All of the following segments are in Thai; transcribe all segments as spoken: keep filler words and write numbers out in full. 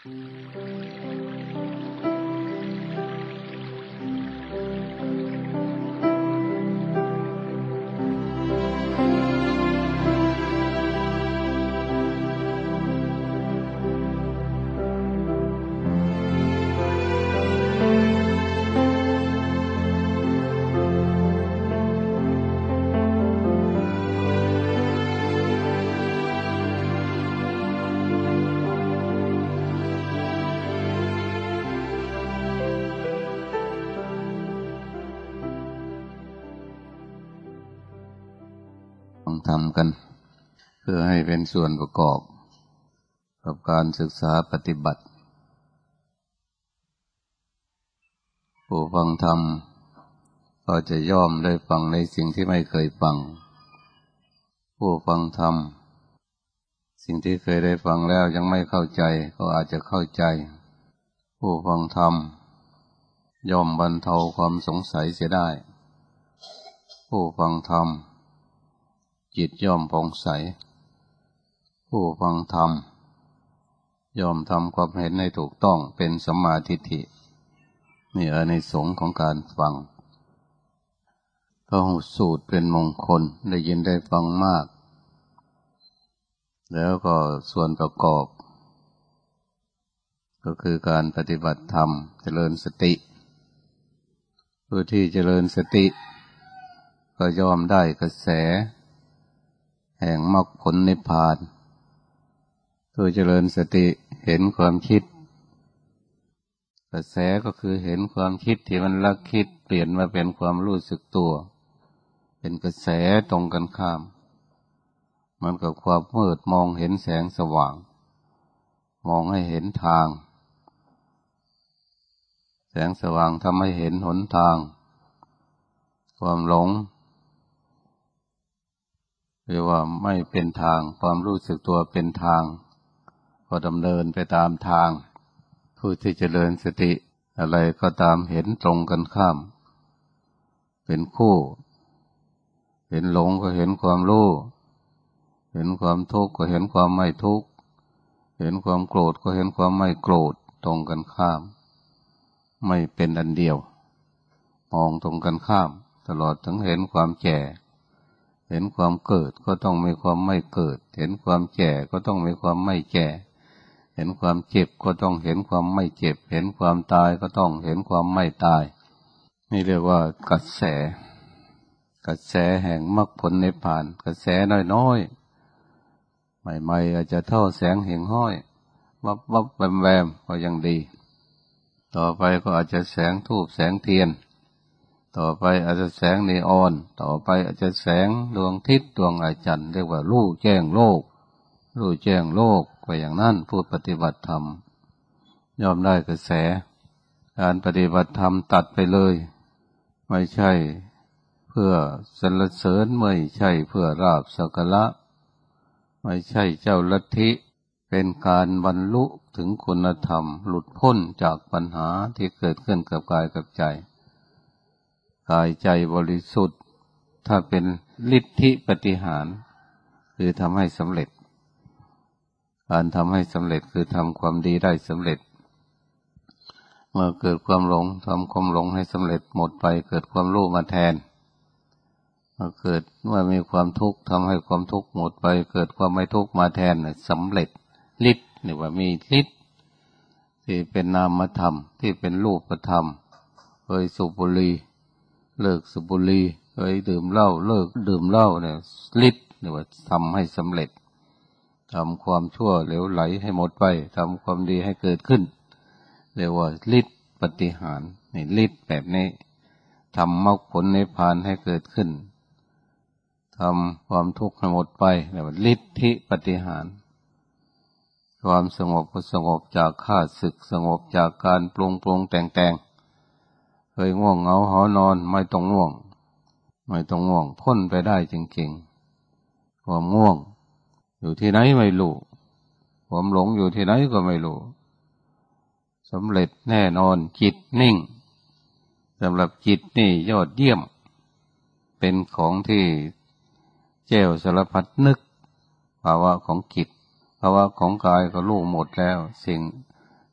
ทำกันเพื่อให้เป็นส่วนประกอบกับการศึกษาปฏิบัติผู้ฟังธรรมก็จะย่อมได้ฟังในสิ่งที่ไม่เคยฟังผู้ฟังธรรมสิ่งที่เคยได้ฟังแล้วยังไม่เข้าใจก็อาจจะเข้าใจผู้ฟังธรรมย่อมบรรเทาความสงสัยเสียได้ผู้ฟังธรรมจิตย่อมผ่องใสผู้ฟังธรรมย่อมทำความเห็นให้ถูกต้องเป็นสัมมาทิฏฐินี่อานิสงส์ของการฟังพหูสูตรเป็นมงคลได้ยินได้ฟังมากแล้วก็ส่วนประกอบก็คือการปฏิบัติธรรมเจริญสติผู้ที่เจริญสติก็ย่อมได้กระแสแห่งมรรคผลนิพพานผู้เจริญสติเห็นความคิดกระแสก็คือเห็นความคิดที่มันลักคิดเปลี่ยนมาเป็นความรู้สึกตัวเป็นกระแสตรงกันข้ามเหมือนกับความมืดมองเห็นแสงสว่างมองให้เห็นทางแสงสว่างทำให้เห็นหนทางความหลงหรือว่าไม่เป็นทางความรู้สึกตัวเป็นทางก็ดำเนินไปตามทางผู้ที่เจริญสติอะไรก็ตามเห็นตรงกันข้ามเป็นคู่เห็นหลงก็เห็นความรู้เห็นความทุกข์ก็เห็นความไม่ทุกข์เห็นความโกรธก็เห็นความไม่โกรธตรงกันข้ามไม่เป็นอันเดียวมองตรงกันข้ามตลอดถึงเห็นความแก่เห็นความเกิดก็ต้องมีความไม่เกิดเห็นความแก่ก็ต้องมีความไม่แก่เห็นความเจ็บก็ต้องเห็นความไม่เจ็บเห็นความตายก็ต้องเห็นความไม่ตายนี่เรียกว่ากระแสกระแสแห่งมรรคผลนิพพานกระแสน้อยๆใหม่ๆอาจจะเท่าแสงหิ่งห้อยวับวับแวมแวมก็ยังดีต่อไปก็อาจจะแสงธูปแสงเทียนต่อไปอาจจะแสงนีออนต่อไปอาจจะแสงดวงอาทิตย์ดวงอาทิตย์เรียกว่ารู้แจ้งโลกรู้แจ้งโลกไปอย่างนั้นผู้ปฏิบัติธรรมย่อมได้กระแสการปฏิบัติธรรมตัดไปเลยไม่ใช่เพื่อสรรเสริญไม่ใช่เพื่อราบสักการะไม่ใช่เจ้าลัทธิเป็นการบรรลุถึงคุณธรรมหลุดพ้นจากปัญหาที่เกิดขึ้นกับกายกับใจกายใจบริสุทธิ์ถ้าเป็นฤทธิปฏิหารคือทำให้สำเร็จการทำให้สำเร็จคือทำความดีได้สำเร็จเมื่อเกิดความหลงทำความหลงให้สำเร็จหมดไปเกิดความรู้มาแทนเมื่อเกิดเมื่อมีความทุกข์ทำให้ความทุกข์หมดไปเกิดความไม่ทุกข์มาแทนสำเร็จฤทธิ์นี่ว่ามีฤทธิ์ที่เป็นนามธรรมที่เป็นรูปธรรมเคยสูบบุหรี่เลิกสูบบุหรี่เคยดื่มเหล้าเลิกดื่มเหล้าเนี่ยฤทธิ์นี่ว่าทำให้สำเร็จทำความชั่วเหลวไหลให้หมดไปทำความดีให้เกิดขึ้นเรียกว่าฤทธิ์ปฏิหารนี่ฤทธิ์แบบนี้ทำมรรคผลนิพพานให้เกิดขึ้นทำความทุกข์ให้หมดไปเรียกว่าฤทธิปฏิหารความสงบก็สงบจากข้าศึกสงบจากการปรุงปรุงแต่งแต่งเคยง่วงเหงาหอนอนไม่ต้องง่วงไม่ต้องง่วงพ้นไปได้จริงๆความง่วงอยู่ที่ไหนไม่รู้ความหลงอยู่ที่ไหนก็ไม่รู้สำเร็จแน่นอนจิตนิ่งสำหรับจิตนี่ยอดเยี่ยมเป็นของที่แจ้วสารพัดนึกภาวะของจิตภาวะของกายก็รู้หมดแล้วสิ่ง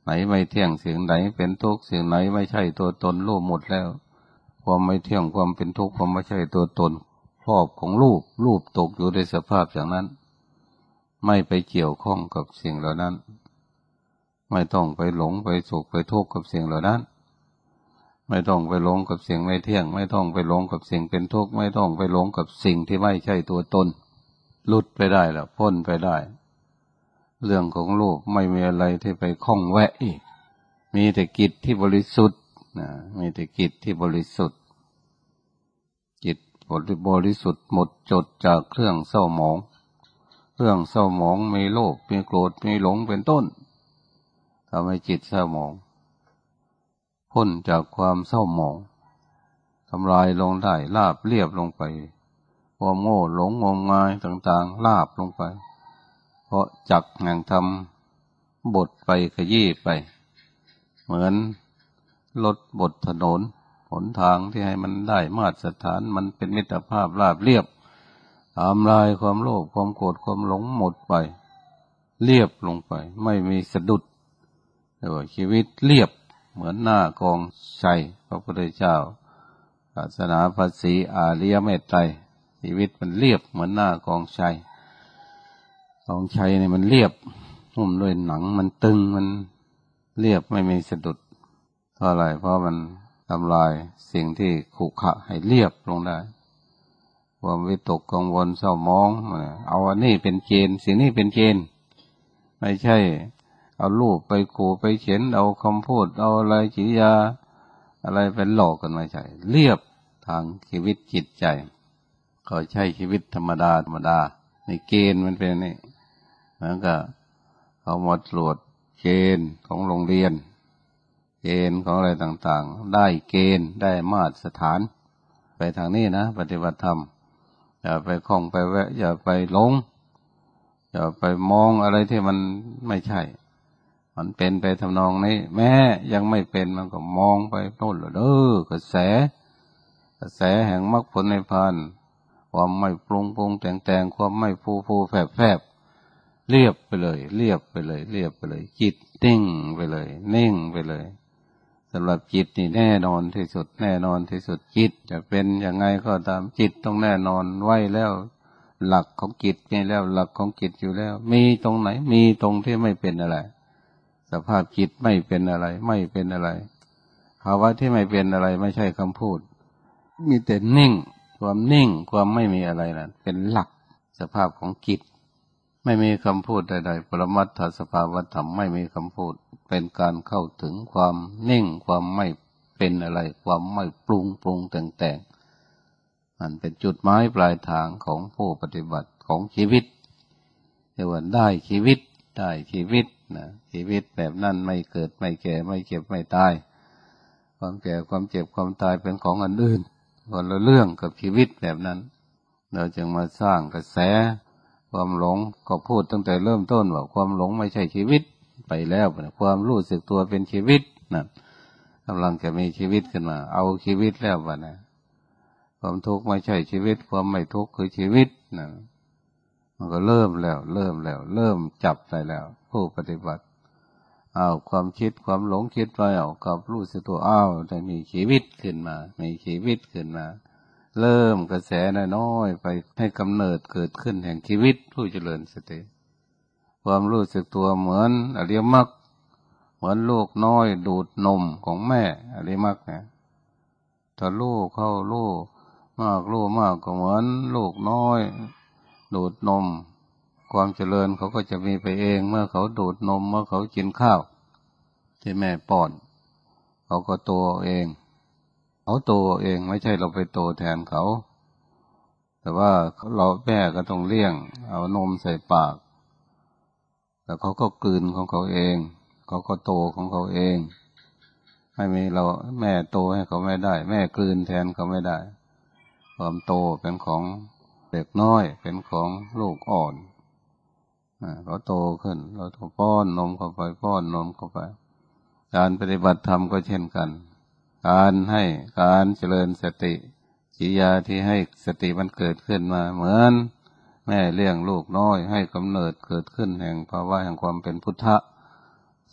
ไหนไม่เที่ยงสิ่งไหนเป็นทุกข์สิ่งไหนไม่ใช่ตัวตนรู้หมดแล้วความไม่เที่ยงความเป็นทุกข์ความไม่ใช่ตัวตนครอบของรูปรูปตกอยู่ในสภาพอย่างนั้นไม่ไปเกี่ยวข้องกับสิ่งเหล่านั้นไม่ต้องไปหลงไปสุขไปทุกข์กับสิ่งเหล่านั้นไม่ต้องไปหลงกับสิ่งไม่เที่ยงไม่ต้องไปหลงกับสิ่งเป็นทุกข์ไม่ต้องไปหลงกับสิ่งที่ไม่ใช่ตัวตนหลุดไปได้แล้วพ้นไปได้เรื่องของโลกไม่มีอะไรที่ไปข้องแวะอีกมีแต่จิตที่บริสุทธิ์นะมีแต่จิตที่บริสุทธิ์จิตบริสุทธิ์หมดจดจากเครื่องเศร้าหมองเครื่องเศร้าหมองมีโลภมีโกรธมีหลงเป็นต้นทำให้จิตเศร้าหมองพ้นจากความเศร้าหมองทำลายลงได้ราบเรียบลงไปความโง่หลงงมงายต่างๆราบลงไปเพราะจักแห่งธรรมบทไปขยี้ไปเหมือนรถบดถนนหนทางที่ให้มันได้มาตรฐานมันเป็นมิตรภาพราบเรียบทำลายความโลภความโกรธความหลงหมดไปเรียบลงไปไม่มีสะดุดแต่ว่าชีวิตเรียบเหมือนหน้ากองชัยพระพุทธเจ้าศาสนาภาษีอาริยเมตไตรชีวิตมันเรียบเหมือนหน้ากองชัยกองชัยเนี่ยมันเรียบหุ้มด้วยหนังมันตึงมันเรียบไม่มีสะดุดเพราะอะไรเพราะมันทำลายสิ่งที่ขรุขระให้เรียบลงได้ความวิตกกังวลเศร้าหมองเอาอันนี้เป็นเกณฑ์สิ่งนี้เป็นเกณฑ์ไม่ใช่เอารูปไปขู่ไปเขียนเอาคำพูดเอาอะไรจิริยาอะไรเป็นหลอกกันไม่ใช่เรียบทางชีวิตจิตใจก็ใช้ชีวิตธรรมดาธรรมดาในเกณฑ์มันเป็นนี่แล้วก็เอามาตรวจเกณฑ์ของโรงเรียนเกณฑ์ของอะไรต่างๆได้เกณฑ์ได้มาตรฐานไปทางนี้นะปฏิบัติธรรมอย่าไปคล้องไปแวะอย่าไปหลงอย่าไปมองอะไรที่มันไม่ใช่มันเป็นไปทำนองนี้แม้ยังไม่เป็นมันก็มองไปโน่นเลยเด้อกระแสกระแสแห่งมรรคผลนิพพานความไม่ปรุงปรุงแต่งแต่งความไม่ฟูฟูแฝบแฝบเรียบไปเลยเรียบไปเลยเรียบไปเลยจิตนิ่งไปเลยนิ่งไปเลยสำหรับจิตนี่แน่นอนที่สุดแน่นอนที่สุดจิตจะเป็นยังไงก็ตามจิตต้องแน่นอนไว้แล้วหลักของจิตมีแล้วหลักของจิตอยู่แล้วมีตรงไหนมีตรงที่ไม่เป็นอะไรสภาพจิตไม่เป็นอะไรไม่เป็นอะไรภาวะที่ไม่เป็นอะไรไม่ใช่คำพูดมีแต่นิ่งความนิ่งความไม่มีอะไรนั่นเป็นหลักสภาพของจิตไม่มีคำพูดใดๆปรมัตถสภาวธรรมไม่มีคำพูดเป็นการเข้าถึงความนิ่งความไม่เป็นอะไรความไม่ปรุงปรุงแต่งแต่งมันเป็นจุดหมายปลายทางของผู้ปฏิบัติของชีวิตเรียกว่าได้ชีวิตได้ชีวิตนะชีวิตแบบนั้นไม่เกิดไม่แก่ไม่เจ็บไม่ตายความแก่ความเจ็บความตายเป็นของอันอื่นคนละเรื่องกับชีวิตแบบนั้นเราจึงมาสร้างกระแสความหลงก็พูดตั้งแต่เริ่มต้นว่าความหลงไม่ใช่ชีวิตไปแล้วความรู้สึกตัวเป็นชีวิตนะกำลังจะมีชีวิตขึ้นมาเอาชีวิตแล้ววะนะความทุกข์ไม่ใช่ชีวิตความไม่ทุกข์คือชีวิตนะมันก็เริ่มแล้วเริ่มแล้วเริ่มจับได้แล้วผู้ปฏิบัติเอาความคิดความหลงคิดไปเอากับรู้สึกตัวอ้าวจะมีชีวิตขึ้นมามีชีวิตขึ้นมาเริ่มกระแสน้อยๆไปให้กำเนิดเกิดขึ้นแห่งชีวิตผู้เจริญสติความรู้สึกตัวเหมือนอริยมรรคเหมือนลูกน้อยดูดนมของแม่อริยมรรคเนี่ยถ้าลูกเข้าลูกมากลูกมากก็เหมือนลูกน้อยดูดนมความเจริญเขาก็จะมีไปเองเมื่อเขาดูดนมเมื่อเขากินข้าวที่แม่ป้อนเขาก็โตเองเขาโตเองไม่ใช่เราไปโตแทนเขาแต่ว่าเราแม่ก็ต้องเลี้ยงเอานมใส่ปากแต่เขาก็กลืนของเขาเองเขาก็โตของเขาเองไม่มีเราแม่โตให้เขาไม่ได้แม่กลืนแทนเขาไม่ได้ความโตเป็นของเด็กน้อยเป็นของลูกอ่อนเขาโตขึ้นเราต้องป้อนนมเข้าไปป้อนนมเข้าไปการปฏิบัติธรรมก็เช่นกันการให้การเจริญสติจิริยาที่ให้สติมันเกิดขึ้นมาเหมือนแม่เลี้ยงลูกน้อยให้กำเนิดเกิดขึ้นแห่งภาวะแห่งความเป็นพุทธะส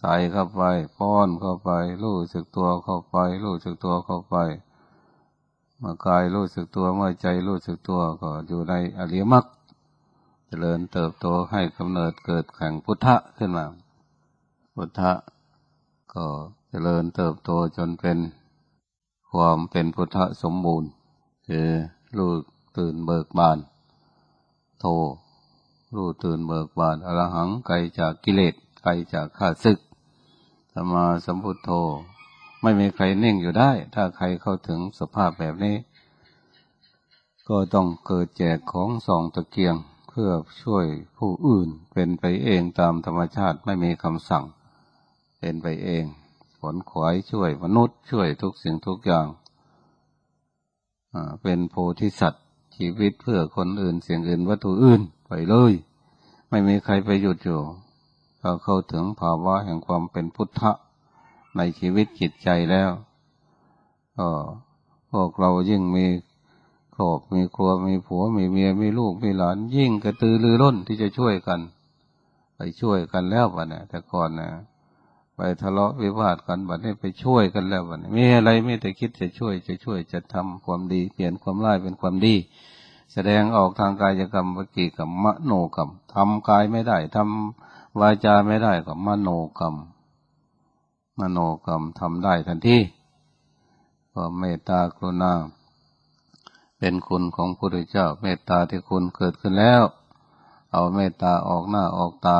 ใส่เข้าไปป้อนเข้าไปรู้สึกตัวเข้าไปรู้สึกตัวเข้าไปเมื่อกายรู้สึกตัวเมื่อใจรู้สึกตัวก็อยู่ในอริยมรรคเจริญเติบโตให้กำเนิดเกิดแห่งพุทธะขึ้นมาพุทธะก็เจริญเติบโตจนเป็นความเป็นพุทธะสมบูรณ์คือรู้ตื่นเบิกบานโทรู้ตื่นเบิกบานอรหังไกลจากกิเลสไกลจากข้าศึกสัมมาสัมพุทโธไม่มีใครนิ่งอยู่ได้ถ้าใครเข้าถึงสภาพแบบนี้ก็ต้องเกิดแจกของส่องตะเกียงเพื่อช่วยผู้อื่นเป็นไปเองตามธรรมชาติไม่มีคำสั่งเป็นไปเองขวนขวายช่วยมนุษย์ช่วยทุกสิ่งทุกอย่างเป็นโพธิสัตว์ชีวิตเพื่อคนอื่นสิ่งอื่นวัตถุอื่นไปเลยไม่มีใครไปหยุดอยู่เราเข้าถึงภาวะแห่งความเป็นพุทธะในชีวิตจิตใจแล้วก็พวกเรายิ่งมีครอบมีครัวมีผัวมีเมียมีลูกมีหลานยิ่งกระตือรือร้นที่จะช่วยกันไปช่วยกันแล้ววะเนี่ยแต่ก่อนนะไปทะเลาะวิวาทกันบัดนี้ไปช่วยกันแล้วบัดนี้มีอะไรไม่แต่คิดจะช่วยจะช่วยจะทำความดีเปลี่ยนความร้ายเป็นความดีแสดงออกทางกายกรรมวจีกรรมมโนกรรมทำกายไม่ได้ทำวาจาไม่ได้ก็มโนกรรมมโนกรรมทำได้ทันทีความเมตตากรุณาเป็นคุณของพระพุทธเจ้าเมตตาที่คุณเกิดขึ้นแล้วเอาเมตตาออกหน้าออกตา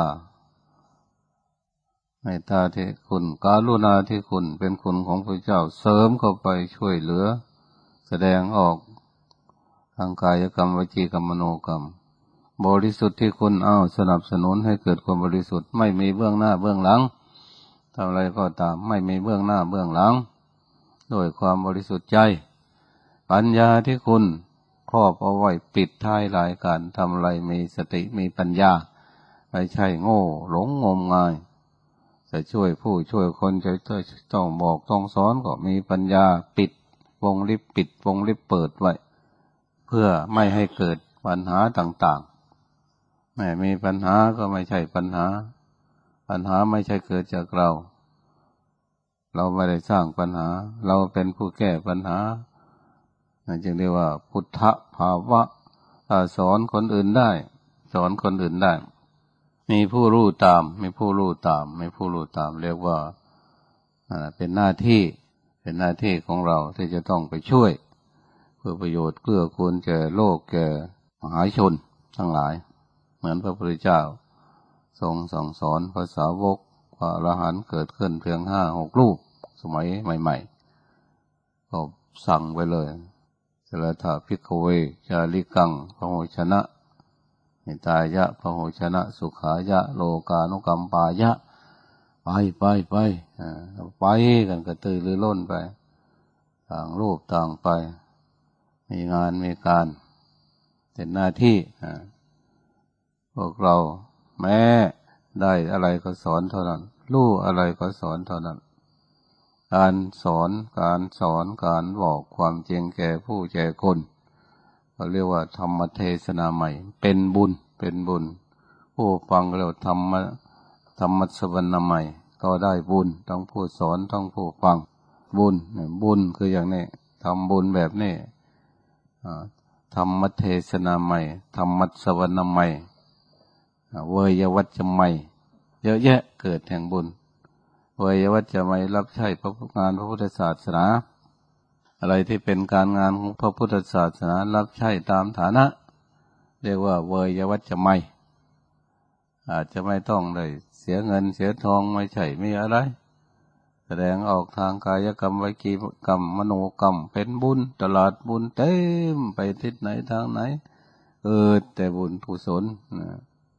เมตตาที่คุณกรุณาที่คุณเป็นคุณของพระเจ้าเสริมเข้าไปช่วยเหลือแสดงออกทางกายกรรมวจีกรรมมโนกรรมบริสุทธิ์ที่คุณเอาสนับสนุนให้เกิดความบริสุทธิ์ไม่มีเบื้องหน้าเบื้องหลังทำอะไรก็ตามไม่มีเบื้องหน้าเบื้องหลังด้วยความบริสุทธิ์ใจปัญญาที่คุณครอบเอาไว้ปิดท้ายรายการทำอะไรมีสติมีปัญญาไม่ใช่โง่หลงงมงายจะช่วยผู้ช่วยคนจะต้องบอกต้องสอนก็มีปัญญาปิดวงลิบปิดวงลิบเปิดไว้เพื่อไม่ให้เกิดปัญหาต่างๆไม่มีปัญหาก็ไม่ใช่ปัญหาปัญหาไม่ใช่เกิดจากเราเราไม่ได้สร้างปัญหาเราเป็นผู้แก้ปัญหาจึงเรียกว่าพุทธภาวะถ้าสอนคนอื่นได้สอนคนอื่นได้มีผู้รู้ตามมีผู้รู้ตามมีผู้รู้ตามเรียกว่าเป็นหน้าที่เป็นหน้าที่ของเราที่จะต้องไปช่วยเพื่อประโยชน์เพื่อคุณแก่โลกแก่มหาชนทั้งหลายเหมือนพระพุทธเจ้าทรงสั่งสอนภาษาวกพระอรหันต์เกิดขึ้นเพียงห้าหกรูปสมัยใหม่ๆก็สั่งไปเลยสรถาภิกขเวจาริกังพโหชนะหิตายะพโหชนะสุขายะโลกานุกัมปายะไปไปไปไปกันกระตือรือร้นไปต่างรูปต่างไปมีงานมีการเป็นหน้าที่พวกเราแม้ได้อะไรก็สอนเท่านั้นรู้อะไรก็สอนเท่านั้นการสอนการสอนการบอกความจริงแก่ผู้แก่คนก็เรียกว่าธรรมเทศนาใหม่เป็นบุญเป็นบุญผู้ฟังเราธรรมะธรรมสวรรค์ใหม่ก็ได้บุญต้องผู้สอนต้องผู้ฟังบุญบุญคืออย่างนี้ทำบุญแบบนี้ธรรมเทศนาใหม่ธรรมสวรรค์ใหม่เวยวัจจะใหม่เยอะแยะเกิดแห่งบุญเวยวัจจะใหม่รับใช้พระงานพระพุทธศาสนาอะไรที่เป็นการงานของพระพุทธศาสนารับใช้ตามฐานะเรียกว่าเวยวัจจะใหม่อาจจะไม่ต้องเลยเสียเงินเสียทองไม่ใช่มีอะไรแสดงออกทางกายกรรมวิจีกรรมมโนกรรมเป็นบุญตลาดบุญเต็มไปทิศไหนทางไหนเกิดแต่บุญกุศลนะ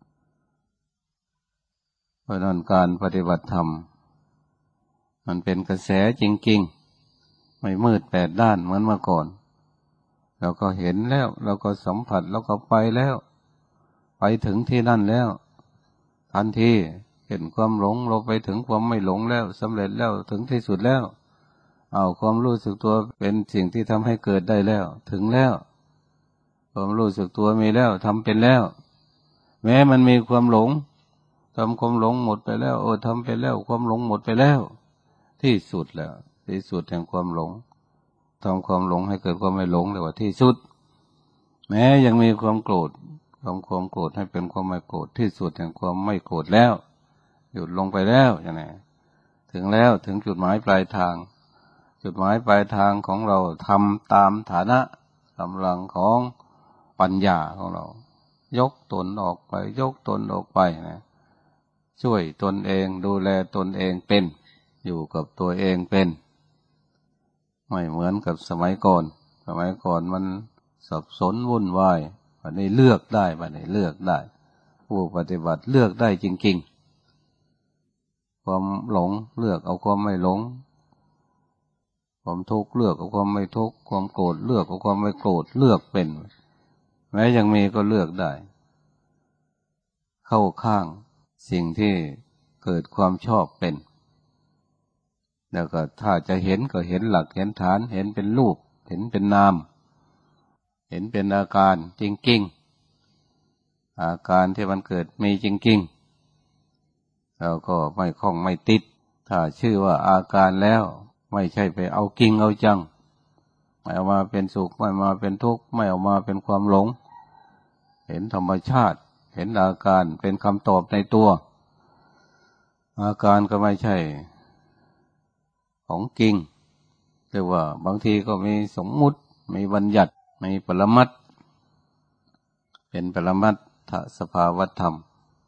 เพราะนั้นการปฏิบัติธรรมมันเป็นกระแสจริงๆไม่มืดแปดด้านเหมือนเมื่อก่อนเราก็เห็นแล้วเราก็สัมผัสเราก็ไปแล้วไปถึงที่นั่นแล้วทันทีเห็นความหลงเราไปถึงความไม่หลงแล้วสำเร็จแล้วถึงที่สุดแล้วเอาความรู้สึกตัวเป็นสิ่งที่ทำให้เกิดได้แล้วถึงแล้วความรู้สึกตัวมีแล้วทำเป็นแล้วแม้มันมีความหลงทำความหลงหมดไปแล้วเออทำไปแล้วความหลงหมดไปแล้วที่สุดแล้วที่สุดแห่งความหลงทำความหลงให้เกิดความไม่หลงเลยว่าที่สุดแม้ยังมีความโกรธทำความโกรธให้เป็นความไม่โกรธที่สุดแห่งความไม่โกรธแล้วหยุดลงไปแล้วอย่างนี้ถึงแล้วถึงจุดหมายปลายทางจุดหมายปลายทางของเราทำตามฐานะกำลังของปัญญาของเรายกตนออกไปยกตนออกไปนะช่วยตนเองดูแลตนเองเป็นอยู่กับตัวเองเป็นไม่เหมือนกับสมัยก่อนสมัยก่อนมันสับสนวุ่นวายวันนี้เลือกได้วันนี้เลือกได้ผู้ปฏิบัติเลือกได้จริงๆความหลงเลือกเอาความไม่หลงความทุกข์เลือกเอาความไม่ทุกข์ความโกรธเลือกเอาความไม่โกรธเลือกเป็นแม้ยังมีก็เลือกได้เข้าข้างสิ่งที่เกิดความชอบเป็นแล้วก็ถ้าจะเห็นก็เห็นหลักเห็นฐานเห็นเป็นรูปเห็นเป็นนามเห็นเป็นอาการจริงๆอาการที่มันเกิดมีจริงๆเราก็ไม่คล้องไม่ติดถ้าชื่อว่าอาการแล้วไม่ใช่ไปเอาจริงเอาจังไม่เอามาเป็นสุขไม่มาเป็นทุกข์ไม่เอามาเป็นความหลงเห็นธรรมชาติเห็นอาการเป็นคำตอบในตัวอาการก็ไม่ใช่ของจริงเรียกว่าบางทีก็มีสมมุติมีบัญญัติมีปรมัตถ์เป็นปรมัตถสภาวธรรม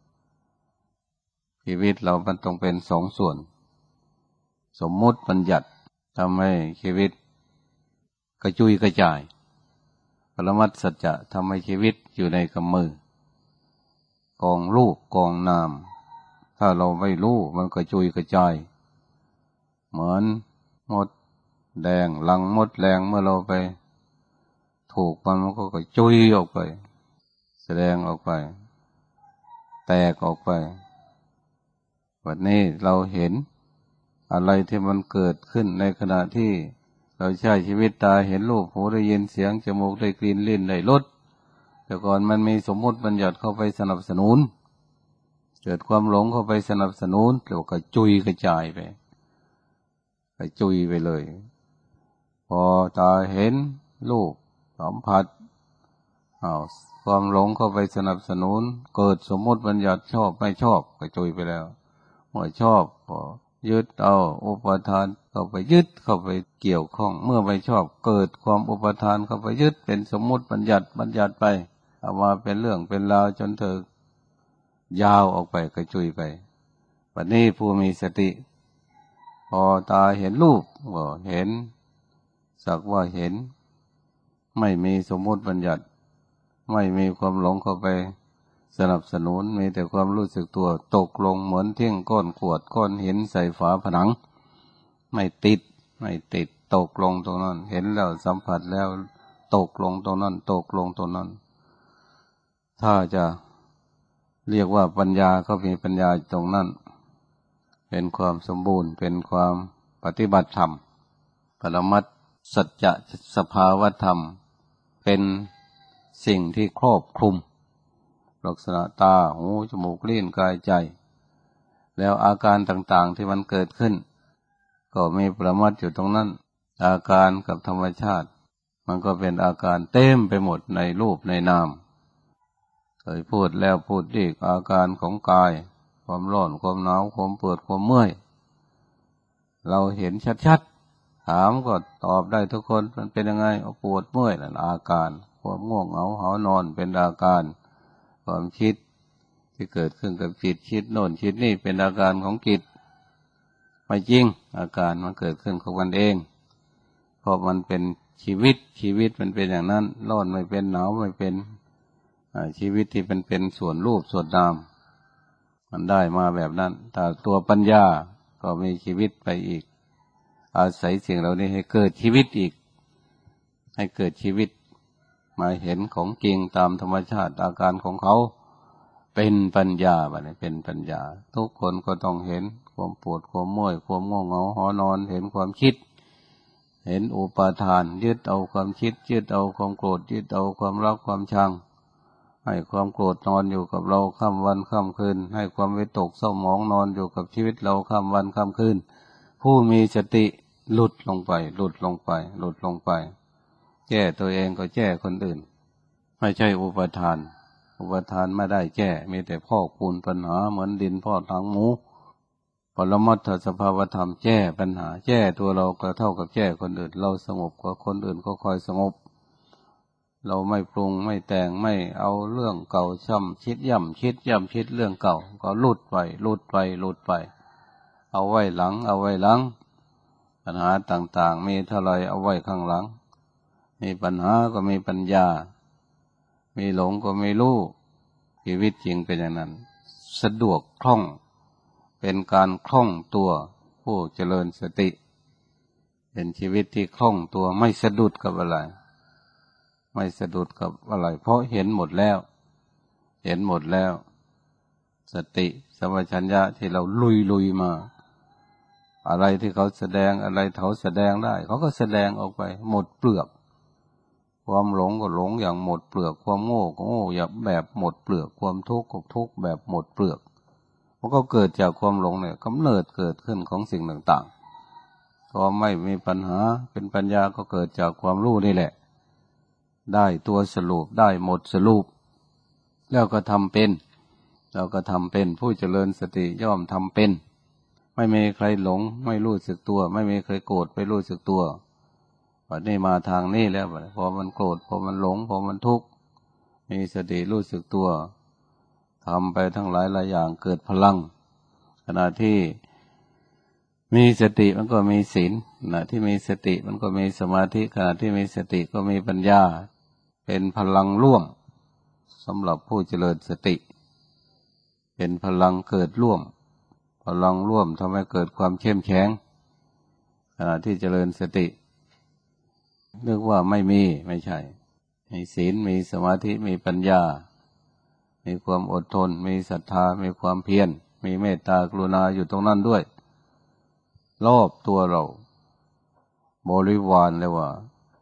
ชีวิตเรามันต้องเป็นสองส่วนสมมุติบัญญัติทำให้ชีวิตกระจุยกระจายปรมัตถสัจจะทำให้ชีวิตอยู่ในกำมือกองรูปกองนามถ้าเราไม่รู้มันกระจุยกระจายเหมือนมดแดงลังมดแรงเมื่อเราไปถูกมันมันก็กระจุยออกไปแสดงออกไปแตกออกไปวันนี้เราเห็นอะไรที่มันเกิดขึ้นในขณะที่เราใช้ชีวิตตาเห็นรูปหูได้ยินเสียงจมูกได้กลิ่นลิ้นได้รสแต่ก่อนมันมีสมมุติบัญญัติเข้าไปสนับสนุนเกิดความหลงเข้าไปสนับสนุนแล้วก็จุยกระจายไปไปจุยไปเลยพอตาเห็นรูปสัมผัสอ้าวความหลงเข้าไปสนับสนุนเกิดสมมุติบัญญัติชอบไม่ชอบก็จุยไปแล้วเมื่อชอบก็ยึดเอาอุปทานเข้าไปยึดเข้าไปเกี่ยวข้องเมื่อไม่ชอบเกิดความอุปทานเข้าไปยึดเป็นสมมุติบัญญัติบัญญัติไปเอามาเป็นเรื่องเป็นราวจนเธอยาวออกไปกระจุยไปวันนี้ผู้มีสติพอตาเห็นรูปก็เห็นสักว่าเห็นไม่มีสมมุติบัญญัติไม่มีความหลงเข้าไปสนับสนุนมีแต่ความรู้สึกตัวตกลงเหมือนเที่ยงก้อนขวดก้อนหินใส่ฝาผนังไม่ติดไม่ติดตกลงตรงนั้นเห็นแล้วสัมผัสแล้วตกลงตรงนั้นตกลงตรงนั้นถ้าจะเรียกว่าปัญญาก็มีปัญญาตรงนั้นเป็นความสมบูรณ์เป็นความปฏิบัติธรรมปรมัตถสัจจะสภาวธรรมเป็นสิ่งที่ครอบคลุมลักษณะตาหูจมูกลิ้นกายใจแล้วอาการต่างๆที่มันเกิดขึ้นก็มีปรมัตถ์อยู่ตรงนั้นอาการกับธรรมชาติมันก็เป็นอาการเต็มไปหมดในรูปในนามเคยพูดแล้วพูดอีกอาการของกายความร้อนความหนาวความปวดความเมื่อยเราเห็นชัดๆถามก็ตอบได้ทุกคนมันเป็นยังไงปวดเมื่อยนั่นอาการความง่วงเหงาหานอนเป็นอาการความคิดที่เกิดขึ้นกับจิตคิดโน่นคิดนี่เป็นอาการของจิตไม่จริงอาการมันเกิดขึ้นของมันเองเพราะมันเป็นชีวิตชีวิตมันเป็นอย่างนั้นร้อนไม่เป็นหนาวไม่เป็นชีวิตที่เป็นเป็นส่วนรูปส่วนนามมันได้มาแบบนั้นแต่ตัวปัญญาก็มีชีวิตไปอีกอาศัยสิ่งเหล่านี้ให้เกิดชีวิตอีกให้เกิดชีวิตมาเห็นของจริงตามธรรมชาติอาการของเขาเป็นปัญญาบัดนี้เป็นปัญญาทุกคนก็ต้องเห็นความปวดความเมื่อยความง่วงเหงาหอนอนเห็นความคิดเห็นอุปาทานยึดเอาความคิดยึดเอาความโกรธยึดเอาความรักความชังให้ความโกรธนอนอยู่กับเราค่ำวันค่ำคืนให้ความวิตกเศร้าหมองนอนอยู่กับชีวิตเราค่ำวันค่ำคืนผู้มีสติหลุดลงไปหลุดลงไปหลุดลงไปแก้ตัวเองก็แก้คนอื่นไม่ใช่อุปทานอุปทานไม่ได้แก้มีแต่พอกพูนปัญหาเหมือนดินพอกทางหมูปรมัตถสภาวธรรมแก้ปัญหาแก้ตัวเราก็เท่ากับแก้คนอื่นเราสงบก็คนอื่นก็คอยสงบเราไม่ปรุงไม่แต่งไม่เอาเรื่องเก่าซ้ำคิดย่ำคิดย่ำคิดเรื่องเก่าก็หลุดไปหลุดไปหลุดไปเอาไว้หลังเอาไว้หลังปัญหาต่างๆมีเท่าไรเอาไว้ข้างหลังมีปัญหาก็มีปัญญามีหลงก็ไม่รู้ชีวิตจริงเป็นอย่างนั้นสะดวกคล่องเป็นการคล่องตัวผู้เจริญสติเป็นชีวิตที่คล่องตัวไม่สะดุดกับอะไรไม่สะดุดกับอะไรเพราะเห็นหมดแล้วเห็นหมดแล้วสติสัมปชัญญะที่เราลุยลุยมาอะไรที่เขาแสดงอะไรเขาแสดงได้เขาก็แสดงออกไปหมดเปลือกความหลงก็หลงอย่างหมดเปลือกความโง่ก็โง่อย่างแบบหมดเปลือกความทุกข์ก็ทุกข์แบบหมดเปลือกมันก็เกิดจากความหลงเนี่ยกำเนิดเกิดขึ้นของสิ่งต่างๆพอไม่มีปัญหาเป็นปัญญาก็เกิดจากความรู้นี่แหละได้ตัวสรุปได้หมดสรุปแล้วก็ทำเป็นเราก็ทำเป็นผู้เจริญสติย่อมทำเป็นไม่มีใครหลงไม่รู้สึกตัวไม่มีใครโกรธไม่รู้สึกตัววันนี้มาทางนี้แล้วพอมันโกรธพอมันหลงพอมันทุกข์มีสติรู้สึกตัวทำไปทั้งหลายหลายอย่างเกิดพลังขณะที่มีสติมันก็มีศีลขณะที่มีสติมันก็มีสมาธิขณะที่มีสติก็มีปัญญาเป็นพลังร่วมสำหรับผู้เจริญสติเป็นพลังเกิดร่วมพลังร่วมทำให้เกิดความเข้มแข็งขณะที่เจริญสติเรียกว่าไม่มีไม่ใช่มีศีลมีสมาธิมีปัญญามีความอดทนมีศรัทธามีความเพียรมีเมตตากรุณาอยู่ตรงนั้นด้วยรอบตัวเราบริวารเลยว่า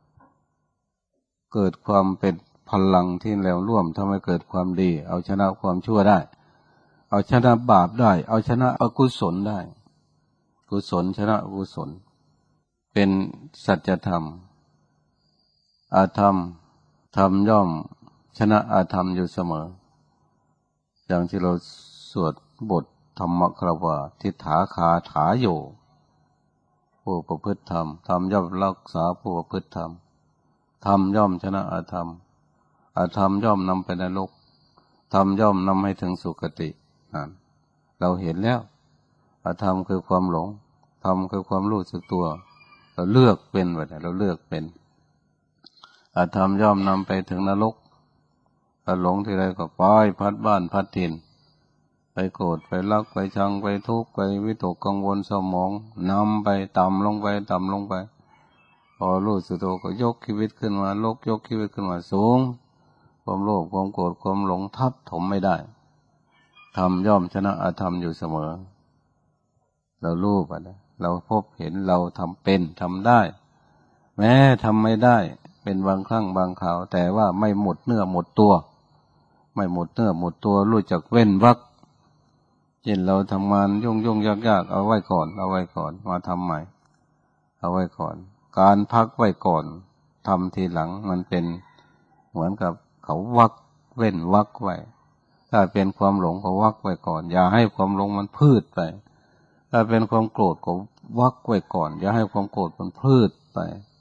เกิดความเป็นพลังที่แล้วร่วมทำให้เกิดความดีเอาชนะความชั่วได้เอาชนะบาปได้เอาชนะอกุศลได้กุศลชนะอกุศลเป็นสัจธรรมอาธรรมธรรมย่อมชนะอาธรรมอยู่เสมออย่างที่เราสวดบทธรรมคารวะทิฏฐาคาถาโยผู้ประพฤติธรรมธรรมย่อมรักษาผู้ประพฤติธรรมธรรมย่อมชนะอาธรรมอาธรรมย่อมนำไปนรกธรรมย่อมนำให้ถึงสุคตินั่นเราเห็นแล้วอาธรรมคือความหลงธรรมคือความรู้สึกตัวเราเลือกเป็นแบบเราเลือกเป็นอาธรรมย่อมนำไปถึงนรกถ้าหลงที่ใดก็ปล่อยพัดบ้านพัดถิ่นไปโกรธไปรักไปชังไปทุกข์ไปวิตกกังวลเศร้าหมองนำไปต่ำลงไปต่ำลงไปพอรู้สึกตัวก็ยกชีวิตขึ้นมาลกยกชีวิตขึ้นมาสูงความโลภความโกรธความหลงทับถมไม่ได้ธรรมย่อมชนะอาธรรมอยู่เสมอเรารู้ป่ะนะเราพบเห็นเราทำเป็นทำได้แม้ทำไม่ได้เป็นบางครั้งบางคราวแต่ว่าไม่หมดเนื้อหมดตัวไม่หมดเนื้อหมดตัวรู้จักเว้นวรรคเช่นเราทำงานยุ่งยุ่งยากยากเอาไว้ก่อนเอาไว้ก่อนมาทำใหม่เอาไว้ก่อนการพักไว้ก่อนทำทีหลังมันเป็นเหมือนกับเขาวรรคเว้นวรรคไว้ถ้าเป็นความหลงก็วรรคไว้ก่อนอย่าให้ความหลงมันพืชไปถ้าเป็นความโกรธก็วรรคไว้ก่อนอย่าให้ความโกรธมันพืชไป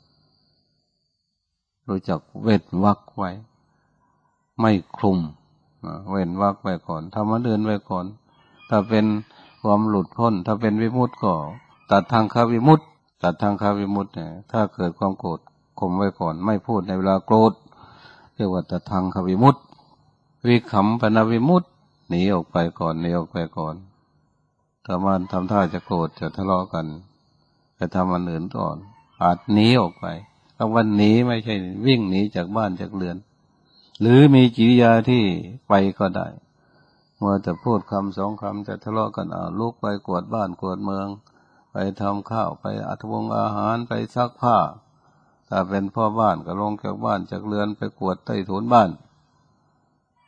รู้จักเว้นวรรคไว้ไม่คลุมเว้นวรรคไว้ก่อนทำมันเดินไว้ก่อนถ้าเป็นความหลุดพ้นถ้าเป็นวิมุตติก็ตัดทางคาวิมุตติตัดทางคาวิมุตติเนี่ยถ้าเกิดความโกรธข่มไว้ก่อนไม่พูดในเวลาโกรธเรียกว่าตัดทางคาวิมุตติวิคัมปนวิมุตติหนีออกไปก่อนหนีออกไปก่อนถ้ามันทำท่าจะโกรธจะทะเลาะกันจะทำอันอื่นก่อนอาจหนีออกไปคำว่าหนีไม่ใช่วิ่งหนีจากบ้านจากเรือนหรือมีกิริยาที่ไปก็ได้เมื่อจะพูดคำสองคำจะทะเลาะกันอ่าลุกไปกวาดบ้านกวาดเมืองไปทำข้าวไปอัฐวงอาหารไปซักผ้าถ้าเป็นพ่อบ้านก็ลงจากบ้านจากเรือนไปกวาดใต้ถุนบ้านไป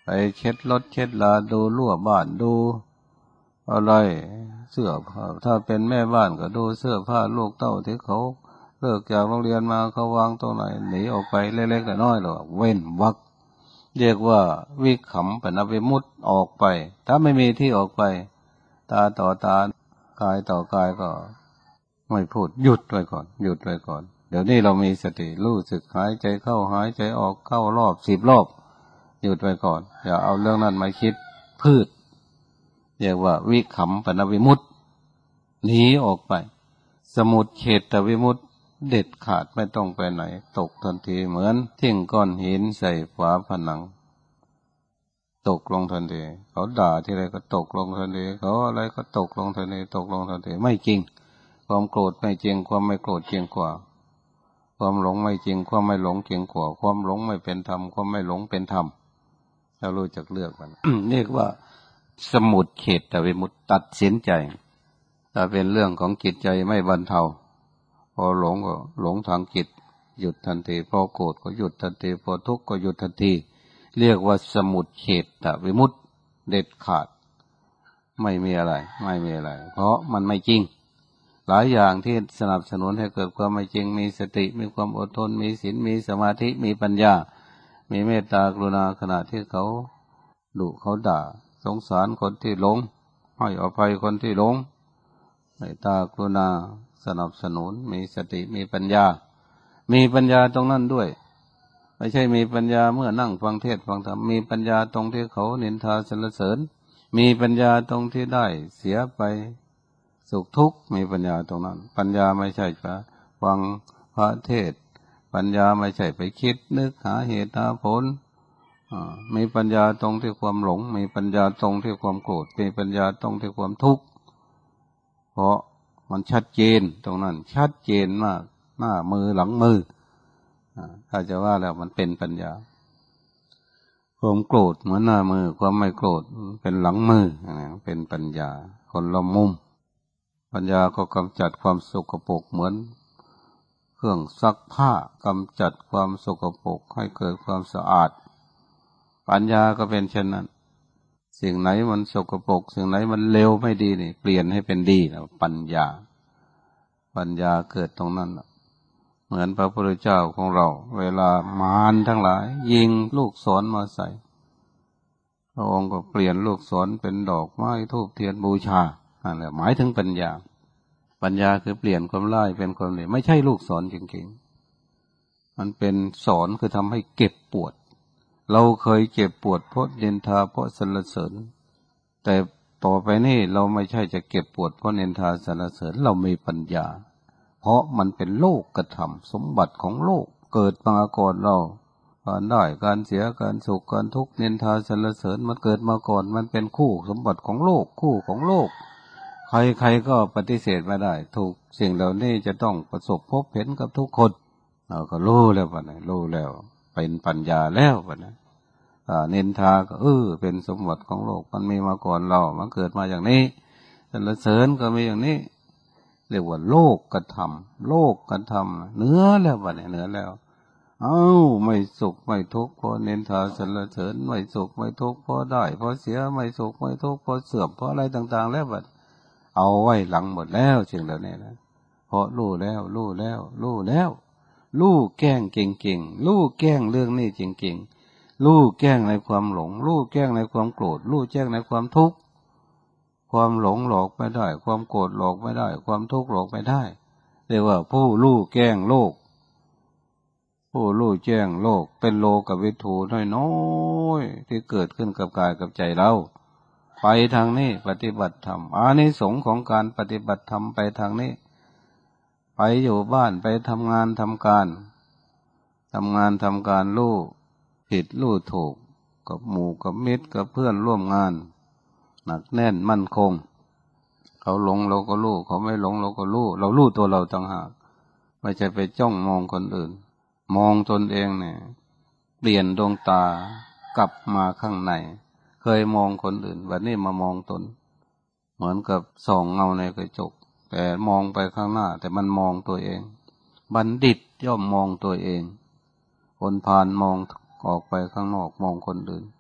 ไปเช็ดรถเช็ดลาดูรั่วบ้านดูอะไรเสื้อผ้าถ้าเป็นแม่บ้านก็ดูเสื้อผ้าลูกเต้าที่เขาเลิกจากโรงเรียนมาเขาวางตรงไหนหนีออกไปเล็กๆน้อยๆหรอเว้นวรรคเรียกว่าวิขำปนวิมุตต์ออกไปถ้าไม่มีที่ออกไปตาต่อตากายต่อกายก็ไม่พูดหยุดไว้ก่อนหยุดไว้ก่อนเดี๋ยวนี้เรามีสติรู้สึกหายใจเข้าหายใจออกเข้ารอบสิบรอบหยุดไว้ก่อนอย่าเอาเรื่องนั้นมาคิดพืชเรียกว่าวิขำปนวิมุตต์หนีออกไปสมุดเฉทวิมุตต์เด็ดขาดไม่ต้องไปไหนตกทันทีเหมือนทิ้งก้อนหินใส่ฝาผนังตกลงทันทีเขาด่าที่ไรก็ตกลงทันทีเขาอะไรก็ตกลงทันทีตกลงทันทีไม่จริงความโกรธไม่จริงความไม่โกรธจริงกว่าความหลงไม่จริงความไม่หลงจริงกว่าความหลงไม่เป็นธรรมความไม่หลงเป็นธรรมเรารู้จักเลือกมัน เรียกว่าสมุดเขตแต่วิมุตติตัดสินใจถ้าเป็นเรื่องของจิตใจไม่บรรเทาพอหลงก็หลงทางจิตหยุดทันทีพอโกรธก็หยุดทันทีพอทุกข์ก็หยุดทันทีเรียกว่าสมุดเขตแต่วิมุตติเด็ดขาดไม่มีอะไรไม่มีอะไรเพราะมันไม่จริงหลายอย่างที่สนับสนุนให้เกิดความไม่จริงมีสติมีความอดทนมีศีลมีสมาธิมีปัญญามีเมตตากรุณาขณะที่เขาดุเขาด่าสงสารคนที่หลงให้อภัยคนที่หลงเมตตากรุณาสนับสนุนมีสติมีปัญญามีปัญญาตรงนั้นด้วยไม่ใช่มีปัญญาเมื่อนั่งฟังเทศน์ฟังธรรมมีปัญญาตรงที่เขานินทาสรรเสริญมีปัญญาตรงที่ได้เสียไปสุขทุกข์มีปัญญาตรงนั้นปัญญาไม่ใช่จะฟังพระเทศน์ปัญญาไม่ใช่ไปคิดนึกหาเหตุหาผลมีปัญญาตรงที่ความหลงมีปัญญาตรงที่ความโกรธมีปัญญาตรงที่ความทุกข์เพราะมันชัดเจนตรงนั้นชัดเจนมากหน้ามือหลังมือถ้าจะว่าแล้วมันเป็นปัญญาความโกรธเหมือนหน้ามือความไม่โกรธเป็นหลังมือเป็นปัญญาคนละมุมปัญญาก็กำจัดความสกปรกเหมือนเครื่องซักผ้ากำจัดความสกปรกให้เกิดความสะอาดปัญญาก็เป็นเช่นนั้นสิ่งไหนมันสกปรกสิ่งไหนมันเลวไม่ดีนี่เปลี่ยนให้เป็นดีนะปัญญาปัญญาเกิดตรงนั้นเหมือนพระพุทธเจ้าของเราเวลามารทั้งหลายยิงลูกศรมาใส่พระองค์ก็เปลี่ยนลูกศรเป็นดอกไม้ธูปเทียนบูชานั่นแหละหมายถึงปัญญาปัญญาคือเปลี่ยนความร้ายเป็นความดีไม่ใช่ลูกศรจริงๆมันเป็นศรคือทำให้เก็บปวดเราเคยเจ็บปวดเพราะเนินทาเพราะสรรเสริญแต่ต่อไปนี่เราไม่ใช่จะเก็บปวดเพราะเนินทาสรรเสริญเรามีปัญญาเพราะมันเป็นโลกกระทำสมบัติของโลกเกิดมาก่อนเราการได้การเสียการสุขการทุกข์เนินทาสรรเสริญมันเกิดมาก่อนมันเป็นคู่สมบัติของโลกคู่ของโลกใครๆก็ปฏิเสธไม่ได้ถูกสิ่งเหล่านี้จะต้องประสบพบเห็นกับทุกคนเราก็รู้แล้วว่าเนี่ยรู้แล้วเป็นปัญญาแล้วว่าเนี่ยเนินทาก็เออเป็นสมบัติของโลกมันมีมาก่อนเรามันเกิดมาอย่างนี้สรรเสริญก็มีอย่างนี้เรียกว่าโลกกระทำโลกกระทำเนื้อแล้วว่าเนี่ยเนื้อแล้วเอ้าไม่สุขไม่ทุกข์เพราะเนินทาสรรเสริญไม่สุขไม่ทุกข์เพราะได้เพราะเสียไม่สุขไม่ทุกข์เพราะเสื่อมเพราะอะไรต่างๆแล้วว่าเอาไว้หลังหมดแล้วสิ่งเหล่านี้นะเพราะรู้แล้วรู้แล้วรู้แล้วรู้แกล้งเก่งๆรู้แกล้งเรื่องนี้จริงๆรู้แกล้งในความหลงรู้แกล้งในความโกรธรู้แจ้งในความทุกข์ความหลงหลอกไม่ได้ความโกรธหลอกไม่ได้ความทุกข์หลอกไม่ได้เรียกว่าผู้รู้แกล้งโลกผู้รู้แจ้งโลกเป็นโลกวิถูน้อยๆที่เกิดขึ้นกับกายกับใจเราไปทางนี้ปฏิบัติธรรมอานิสงส์ของการปฏิบัติธรรมไปทางนี้ไปอยู่บ้านไปทำงานทำการทำงานทำการรู้ผิดรู้ถูกกับหมู่กับมิตรกับเพื่อนร่วมงานหนักแน่นมั่นคงเขาหลงเราก็รู้เขาไม่หลงเราก็รู้เรารู้ตัวเราต่างหากไม่ใช่ไปจ้องมองคนอื่นมองตนเองเนี่ยเปลี่ยนดวงตากลับมาข้างในเคยมองคนอื่นวันนี้มามองตนเหมือนกับส่องเงาในกระจกแต่มองไปข้างหน้าแต่มันมองตัวเองบัณฑิตย่อมมองตัวเองคนพาลมองออกไปข้างนอกมองคนอื่น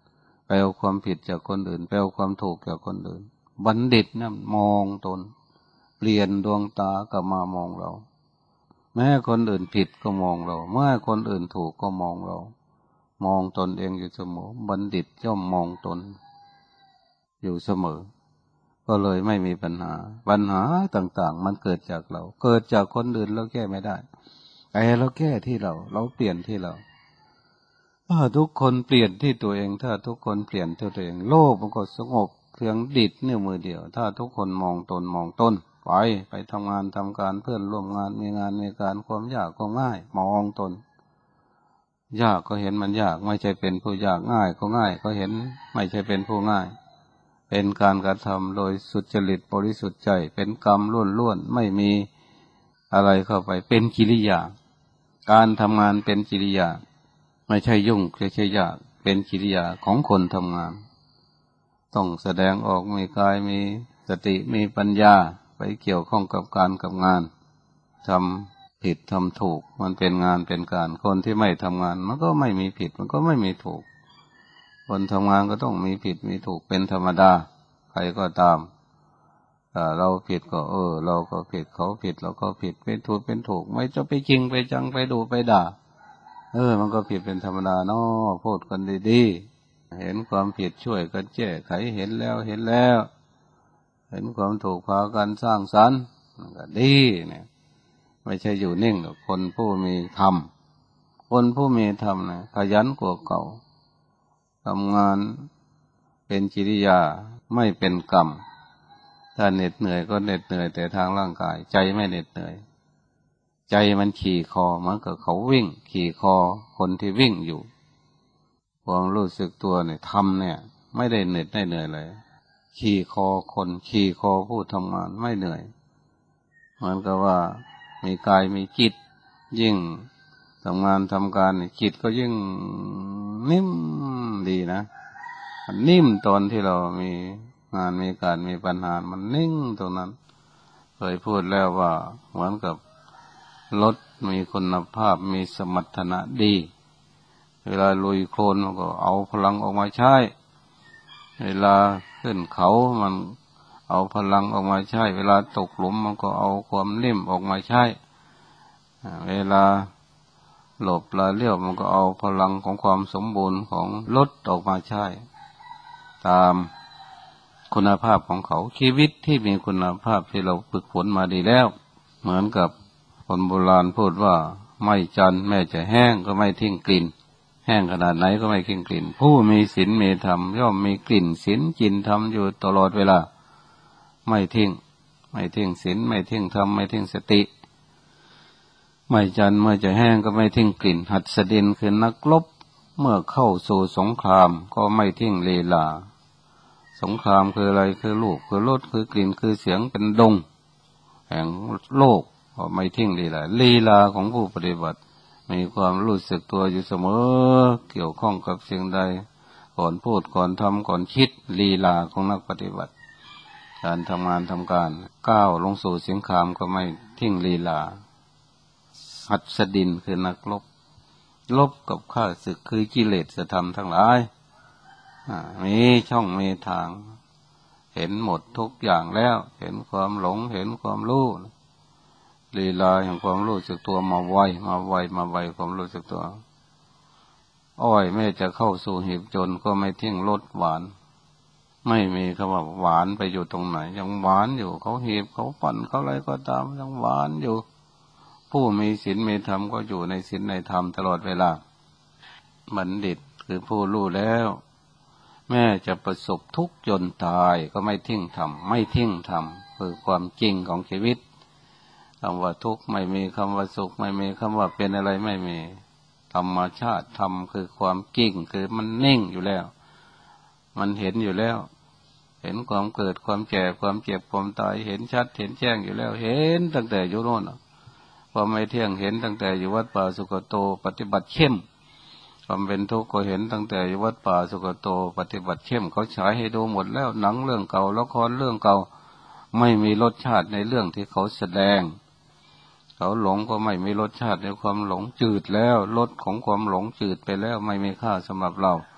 ไปเอาความผิดจากคนอื่นไปเอาความถูกจากคนอื่นบัณฑิตนั่นมองตนเปลี่ยนดวงตากลับมามองเราแม้คนอื่นผิดก็มองเราเมื่อคนอื่นถูกก็มองเรามองตนเองอยู่เสมอบัณฑิตย่อมมองตนอยู่เสมอก็เลยไม่มีปัญหาปัญหาต่างๆมันเกิดจากเราเกิดจากคนอื่นเราแก้ไม่ได้แต่เราแก้ที่เราเราเปลี่ยนที่เราถ้าทุกคนเปลี่ยนที่ตัวเองถ้าทุกคนเปลี่ยนที่ตัวเองโลกมันก็สงบเพียงดิดนิ้วมือเดียวถ้าทุกคนมองตนมองตนไปไปทำงานทำการเพื่อนร่วมงานมีงานมีการความยากก็ง่ายมองตนยากก็เห็นมันยากไม่ใช่เป็นผู้ยากง่ายก็ง่ายก็เห็นไม่ใช่เป็นผู้ง่ายเป็นการกระทำโดยสุจริตบริสุทธิ์ใจเป็นกรรมล้วนๆไม่มีอะไรเข้าไปเป็นกิริยาการทำงานเป็นกิริยาไม่ใช่ยุ่งไม่ใช่ยากเป็นกิริยาของคนทำงานต้องแสดงออกมีกายมีสติมีปัญญาไปเกี่ยวข้องกับการกับงานทำผิดทำถูกมันเป็นงานเป็นการคนที่ไม่ทำงานมันก็ไม่มีผิดมันก็ไม่มีถูกคนทำงานก็ต้องมีผิดมีถูกเป็นธรรมดาใครก็ตามถ้าเราผิดก็เออเราก็ผิดเขาผิดเราก็ผิดเป็นถูกเป็นถูกไม่จะไปจริงไปจังไปดูไปด่าเออมันก็ผิดเป็นธรรมดาเนาะพูดกันดีๆเห็นความผิดช่วยกันแก้ไขเห็นแล้วเห็นแล้วเห็นความถูกพากันสร้างสรรค์มันก็ดีเนี่ยไม่ใช่อยู่นิ่งหรอกคนผู้มีธรรมคนผู้มีธรรมนะขยันกว่าเก่าทำงานเป็นกิริยาไม่เป็นกรรมถ้าเหน็ดเหนื่อยก็เหน็ดเหนื่อยแต่ทางร่างกายใจไม่เหน็ดเหนื่อยใจมันขี่คอเหมือนกับเขาวิ่งขี่คอคนที่วิ่งอยู่ความรู้สึกตัวเนี่ยทำเนี่ยไม่ได้เหน็ดไม่เหนื่อยเลยขี่คอคนขี่คอผู้ทำงานไม่เหนื่อยเหมือนกับว่ามีกายมีจิตยิ่งทำงานทำการจิตก็ยิ่งนิ่มดีนะมันนิ่มตอนที่เรามีงานมีการมีปัญหามันนิ่งตรงนั้นเคยพูดแล้วว่าเหมือนกับรถมีคุณภาพมีสมรรถนะดีเวลาลุยโคลนมันก็เอาพลังออกมาใช้เวลาขึ้นเขามันเอาพลังออกมาใช้เวลาตกหลุมมันก็เอาความนิ่มออกมาใช้เวลาหลบลาเลี้ยวมันก็เอาพลังของความสมบูรณ์ของรถออกมาใช้ตามคุณภาพของเขาชีวิตที่มีคุณภาพที่เราฝึกฝนมาดีแล้วเหมือนกับคนโบราณพูดว่าไม่จันแม้จะแห้งก็ไม่ทิ้งกลิ่นแห้งขนาดไหนก็ไม่ทิ้งกลิ่นผู้มีศีลมีธรรมย่อมมีกลิ่นศีลกลิ่นธรรมอยู่ตลอดเวลาไม่ทิ้งไม่ทิ้งศีลไม่ทิ้งธรรมไม่ทิ้งสติไม่จันเมื่อจะแห้งก็ไม่ทิ้งกลิ่นหัดสดินคือนักรบเมื่อเข้าสู่สงครามก็ไม่ทิ้งลีลาสงครามคืออะไรคือลูกคือรสคือกลิ่นคือเสียงเป็นดงแห่งโลกก็ไม่ทิ้งลีลาลีลาของผู้ปฏิบัติมีความรู้สึกตัวอยู่เสมอเกี่ยวข้องกับสิ่งใดก่อนพูดก่อนทำก่อนคิดลีลาของนักปฏิบัติการทำงานทำการก้าวลงสู่สงครามก็ไม่ทิ้งลีลาหัดสดินคือนักรบลบกับข้าศึกคือกิเลสธรรมทั้งหลายมีช่องมีทางเห็นหมดทุกอย่างแล้วเห็นความหลงเห็นความรู้ลีลาแห่งความรู้สึกตัวมาไวมาไวมาไวความรู้สึกตัวอ้อยแม้จะเข้าสู่หีบจนก็ไม่ทิ้งรสหวานไม่มีคำว่าหวานไปอยู่ตรงไหนยังหวานอยู่เขาหีบเขาปั่นเขาอะไรก็ตามยังหวานอยู่ผู้มีศีลมีธรรมก็อยู่ในศีลในธรรมตลอดเวลาบัณฑิตคือผู้รู้แล้วแม้จะประสบทุกข์จนตายก็ไม่ทิ้งธรรมไม่ทิ้งธรรมคือความจริงของชีวิตคำว่าทุกข์ไม่มีคำว่าสุขไม่มีคำว่าเป็นอะไรไม่มีธรรมชาติธรรมคือความจริงคือมันนิ่งอยู่แล้วมันเห็นอยู่แล้วเห็นความเกิดความแก่ความเจ็บความตายเห็นชัดเห็นแจ้งอยู่แล้วเห็นตั้งแต่อยู่โน่นความไม่เที่ยงเห็นตั้งแต่อยู่วัดป่าสุกโตปฏิบัติเข้มความเป็นทุกข์ก็เห็นตั้งแต่อยู่วัดป่าสุกโตปฏิบัติเข้มเขาฉายให้ดูหมดแล้วหนังเรื่องเก่าละครเรื่องเก่าไม่มีรสชาติในเรื่องที่เขาแสดงเขาหลงก็ไม่มีรสชาติในความหลงจืดแล้วรสของความหลงจืดไปแล้วไม่มีค่าสำหรับเรา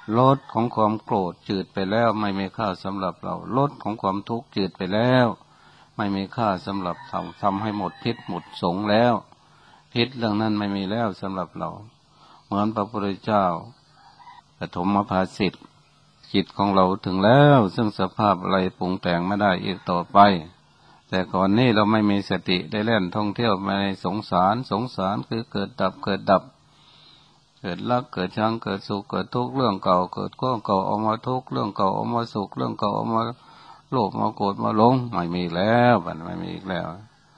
รสของความโกรธจืดไปแล้วไม่มีค่าสำหรับเรารสของความทุกข์จืดไปแล้วไม่มีค่าสำหรับทำทำให้หมดพิษหมดสงแล้วพิษเรื่องนั้นไม่มีแล้วสำหรับเราเหมือนพระพุทธเจ้าปฐมภาสิทธิ์จิตของเราถึงแล้วซึ่งสภาพอะไรปรุงแต่งไม่ได้อีกต่อไปแต่ก่อนนี้เราไม่มีสติได้เล่นท่องเที่ยวมาในสงสารสงสารคือเกิดดับเกิดดับเกิดรักเกิดชังเกิดสุขเกิดทุกข์เรื่องเก่าเกิดก็เก่าเอามาทุกข์เรื่องเก่าเอามาสุขเรื่องเก่าเอามาโลภมาโกรธมาหลงไม่มีแล้วมันไม่มีอีกแล้ว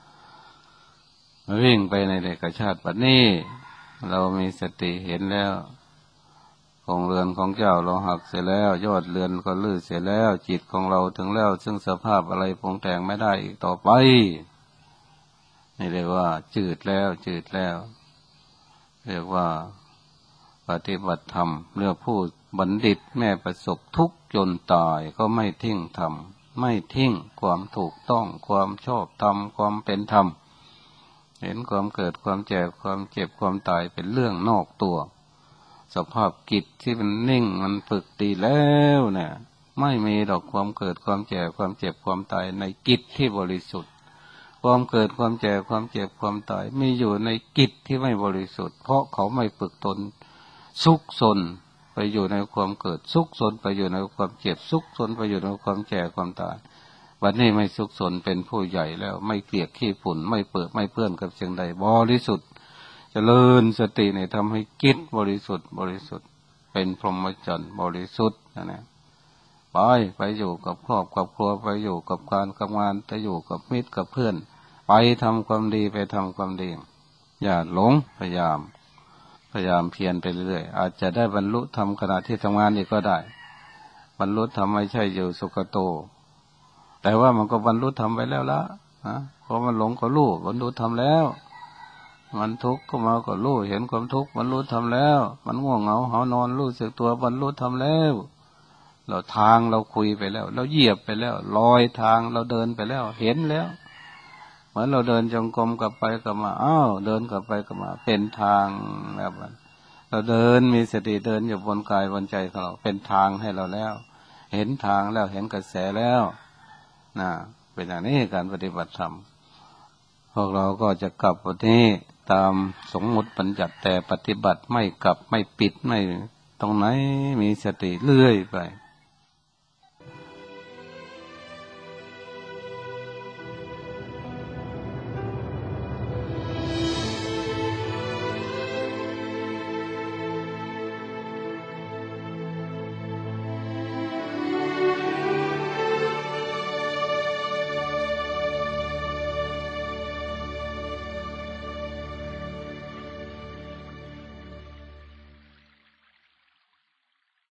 วิ่งไปในเด็กชาติปัจนี้เรามีสติเห็นแล้วของเรือนของเจ้าเราหักเสียแล้วยอดเรือนก็ลื้อเสียแล้วจิตของเราถึงแล้วซึ่งสภาพอะไรปรุงแต่งไม่ได้อีกต่อไปนี่เรียกว่าจืดแล้วจืดแล้วเรียกว่าปฏิบัติธรรมเรื่องผู้บัณฑิตแม้ประสบทุกข์จนตายก็ไม่ทิ้งธรรมไม่ทิ้งความถูกต้องความชอบธรรมความเป็นธรรมเห็นความเกิดความแก่ความเจ็บความตายเป็นเรื่องนอกตัวสภาพจิตที่มันนิ่งมันฝึกดีแล้วเนี่ยไม่มีดอกความเกิดความแก่ความเจ็บความตายในจิตที่บริสุทธิ์ความเกิดความแก่ความเจ็บความตายมีอยู่ในจิตที่ไม่บริสุทธิ์เพราะเขาไม่ฝึกตนซุกซนไปอยู่ในความเกิดซุกซนไปอยู่ในความเจ็บซุกซนไปอยู่ในความแก่ความตายวันนี้ไม่ซุกซนเป็นผู้ใหญ่แล้วไม่เกลียดขี้ฝุ่นไม่เปื้อนไม่เปื้อนกับสิ่งใดบริสุทธิ์เจริญสติเนี่ยทำให้จิตบริสุทธิ์บริสุทธิ์เป็นพรหมจรรย์บริสุทธิ์นะเนี่ยไปไปอยู่กับครอบกับครัวไปอยู่กับการทำงานไปอยู่กับมิตรกับเพื่อนไปทำความดีไปทำความดีอย่าหลงพยายามพยายามเพียรไปเรื่อยอาจจะได้บรรลุธรรมขณะที่ทำงานอีกก็ได้บรรลุธรรมไม่ใช่อยู่สุคโตแต่ว่ามันก็บรรลุธรรมไปแล้วละนะเพราะมันหลงก็รู้บรรลุธรรมแล้วมันทุกข์ก็มาก็รู้เห็นความทุกข์บรรลุธรรมแล้วมันง่วงเหงาหานอนรู้สึกตัวบรรลุธรรมแล้วเราทางเราคุยไปแล้วเราเหยียบไปแล้วลอยทางเราเดินไปแล้วเห็นแล้วเหมือนเราเดินจงกรมกลับไปกลับมาอ้าวเดินกลับไปกลับมาเป็นทางแบบนั้นเราเดินมีสติเดินอยู่บนกายบนใจของเราเป็นทางให้เราแล้วเห็นทางแล้วเห็นกระแสแล้วนะเป็นอย่างนี้การปฏิบัติธรรมพวกเราก็จะกลับวันนี้ตามสมมุติบัญญัติแต่ปฏิบัติไม่กลับไม่ปิดไม่ตรงไหนมีสติเลื่อยไป